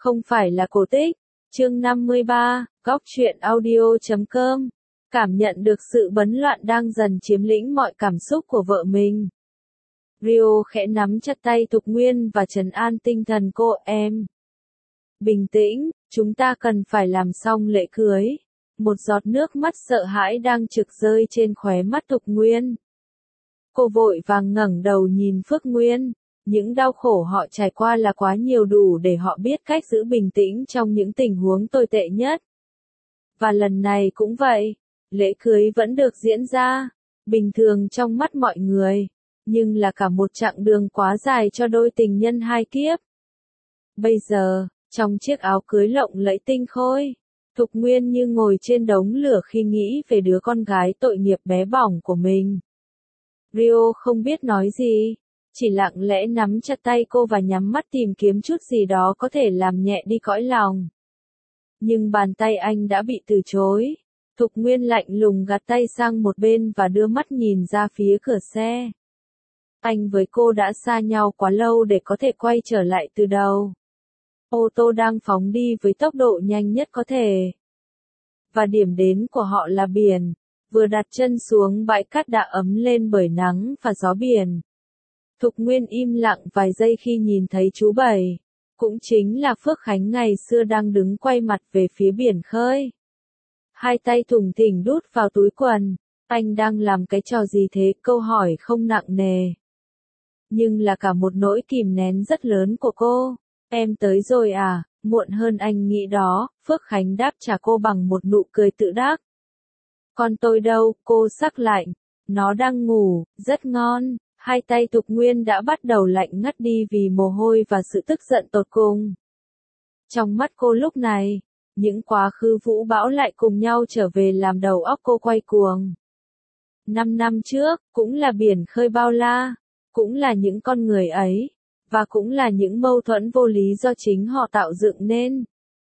Không phải là cổ tích. Chương 53, góc truyện audio.com. Cảm nhận được sự bấn loạn đang dần chiếm lĩnh mọi cảm xúc của vợ mình. Rio khẽ nắm chặt tay Thục Nguyên và trấn an tinh thần cô. Em bình tĩnh, chúng ta cần phải làm xong lễ cưới. Một giọt nước mắt sợ hãi đang trực rơi trên khóe mắt Thục Nguyên. Cô vội vàng ngẩng đầu nhìn Phước Nguyên. Những đau khổ họ trải qua là quá nhiều, đủ để họ biết cách giữ bình tĩnh trong những tình huống tồi tệ nhất. Và lần này cũng vậy, lễ cưới vẫn được diễn ra, bình thường trong mắt mọi người, nhưng là cả một chặng đường quá dài cho đôi tình nhân hai kiếp. Bây giờ, trong chiếc áo cưới lộng lẫy tinh khôi, Thục Nguyên như ngồi trên đống lửa khi nghĩ về đứa con gái tội nghiệp bé bỏng của mình. Rio không biết nói gì, chỉ lặng lẽ nắm chặt tay cô và nhắm mắt tìm kiếm chút gì đó có thể làm nhẹ đi cõi lòng. Nhưng bàn tay anh đã bị từ chối. Thục Nguyên lạnh lùng gạt tay sang một bên và đưa mắt nhìn ra phía cửa xe. Anh với cô đã xa nhau quá lâu để có thể quay trở lại từ đầu. Ô tô đang phóng đi với tốc độ nhanh nhất có thể. Và điểm đến của họ là biển. Vừa đặt chân xuống bãi cát đã ấm lên bởi nắng và gió biển. Thục Nguyên im lặng vài giây khi nhìn thấy chú Bảy. Cũng chính là Phước Khánh ngày xưa đang đứng quay mặt về phía biển khơi. Hai tay thủng thỉnh đút vào túi quần. Anh đang làm cái trò gì thế? Câu hỏi không nặng nề. Nhưng là cả một nỗi kìm nén rất lớn của cô. Em tới rồi à? Muộn hơn anh nghĩ đó. Phước Khánh đáp trả cô bằng một nụ cười tự đắc. Còn tôi đâu? Cô sắc lạnh. Nó đang ngủ, rất ngon. Hai tay Thục Nguyên đã bắt đầu lạnh ngắt đi vì mồ hôi và sự tức giận tột cùng. Trong mắt cô lúc này, những quá khứ vũ bão lại cùng nhau trở về làm đầu óc cô quay cuồng. 5 năm trước, cũng là biển khơi bao la, cũng là những con người ấy, và cũng là những mâu thuẫn vô lý do chính họ tạo dựng nên.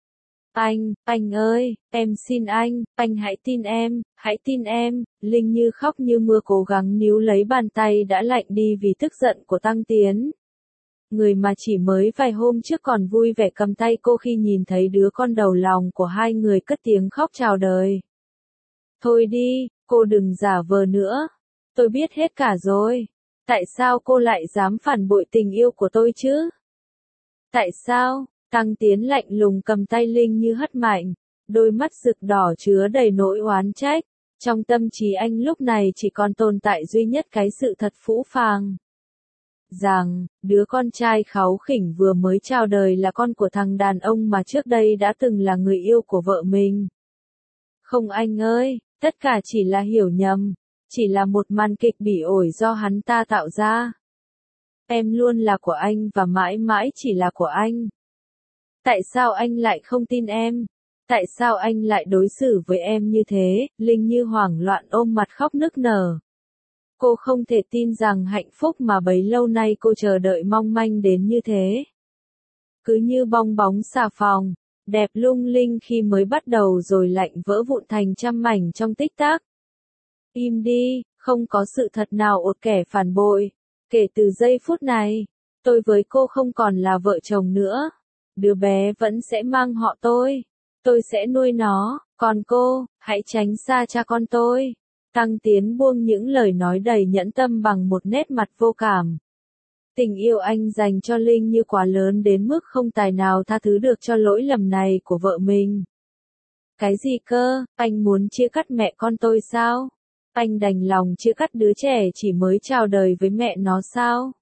Anh ơi, em xin anh hãy tin em, Linh như khóc như mưa cố gắng níu lấy bàn tay đã lạnh đi vì tức giận của Tăng Tiến. Người mà chỉ mới vài hôm trước còn vui vẻ cầm tay cô khi nhìn thấy đứa con đầu lòng của hai người cất tiếng khóc chào đời. Thôi đi, cô đừng giả vờ nữa. Tôi biết hết cả rồi. Tại sao cô lại dám phản bội tình yêu của tôi chứ? Tại sao? Tăng Tiến lạnh lùng cầm tay Linh như hất mạnh, đôi mắt rực đỏ chứa đầy nỗi oán trách. Trong tâm trí anh lúc này chỉ còn tồn tại duy nhất cái sự thật phũ phàng. Rằng, đứa con trai kháu khỉnh vừa mới chào đời là con của thằng đàn ông mà trước đây đã từng là người yêu của vợ mình. Không anh ơi, tất cả chỉ là hiểu nhầm, chỉ là một màn kịch bỉ ổi do hắn ta tạo ra. Em luôn là của anh và mãi mãi chỉ là của anh. Tại sao anh lại không tin em? Tại sao anh lại đối xử với em như thế? Linh như hoảng loạn ôm mặt khóc nức nở. Cô không thể tin rằng hạnh phúc mà bấy lâu nay cô chờ đợi mong manh đến như thế. Cứ như bong bóng xà phòng, đẹp lung linh khi mới bắt đầu rồi lạnh vỡ vụn thành trăm mảnh trong tích tắc. Im đi, không có sự thật nào ột kẻ phản bội. Kể từ giây phút này, tôi với cô không còn là vợ chồng nữa. Đứa bé vẫn sẽ mang họ tôi sẽ nuôi nó, còn cô, hãy tránh xa cha con tôi. Tăng Tiến buông những lời nói đầy nhẫn tâm bằng một nét mặt vô cảm. Tình yêu anh dành cho Linh như quá lớn đến mức không tài nào tha thứ được cho lỗi lầm này của vợ mình. Cái gì cơ, anh muốn chia cắt mẹ con tôi sao? Anh đành lòng chia cắt đứa trẻ chỉ mới chào đời với mẹ nó sao?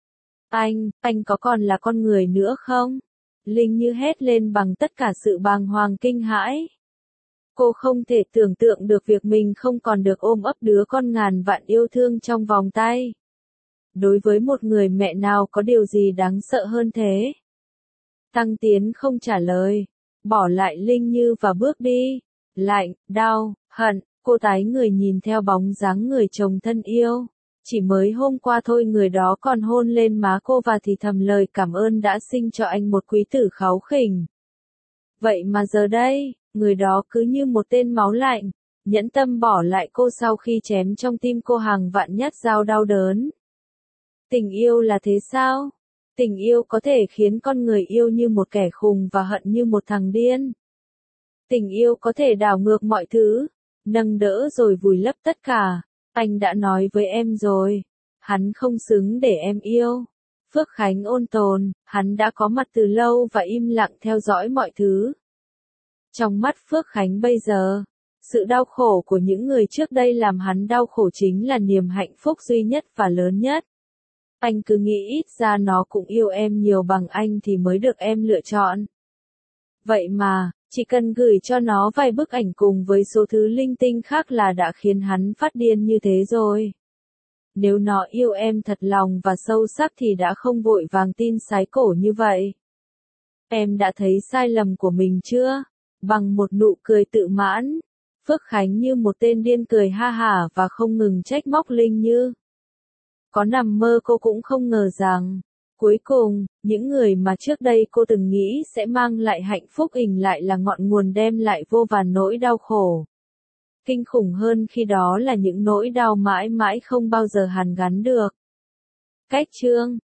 Anh có còn là con người nữa không? Linh như hét lên bằng tất cả sự bàng hoàng kinh hãi. Cô không thể tưởng tượng được việc mình không còn được ôm ấp đứa con ngàn vạn yêu thương trong vòng tay. Đối với một người mẹ nào có điều gì đáng sợ hơn thế? Tăng Tiến không trả lời, bỏ lại Linh Như và bước đi. Lạnh, đau, hận, cô tái người nhìn theo bóng dáng người chồng thân yêu. Chỉ mới hôm qua thôi người đó còn hôn lên má cô và thì thầm lời cảm ơn đã sinh cho anh một quý tử kháu khỉnh. Vậy mà giờ đây, người đó cứ như một tên máu lạnh, nhẫn tâm bỏ lại cô sau khi chém trong tim cô hàng vạn nhát dao đau đớn. Tình yêu là thế sao? Tình yêu có thể khiến con người yêu như một kẻ khùng và hận như một thằng điên. Tình yêu có thể đảo ngược mọi thứ, nâng đỡ rồi vùi lấp tất cả. Anh đã nói với em rồi, hắn không xứng để em yêu. Phước Khánh ôn tồn, hắn đã có mặt từ lâu và im lặng theo dõi mọi thứ. Trong mắt Phước Khánh bây giờ, sự đau khổ của những người trước đây làm hắn đau khổ chính là niềm hạnh phúc duy nhất và lớn nhất. Anh cứ nghĩ ít ra nó cũng yêu em nhiều bằng anh thì mới được em lựa chọn. Vậy mà, chỉ cần gửi cho nó vài bức ảnh cùng với số thứ linh tinh khác là đã khiến hắn phát điên như thế rồi. Nếu nó yêu em thật lòng và sâu sắc thì đã không vội vàng tin sái cổ như vậy. Em đã thấy sai lầm của mình chưa? Bằng một nụ cười tự mãn, Phước Khánh như một tên điên cười ha hả và không ngừng trách móc Linh Như. Có nằm mơ cô cũng không ngờ rằng, cuối cùng, những người mà trước đây cô từng nghĩ sẽ mang lại hạnh phúc lại là ngọn nguồn đem lại vô vàn nỗi đau khổ. Kinh khủng hơn khi đó là những nỗi đau mãi mãi không bao giờ hàn gắn được. Cách chương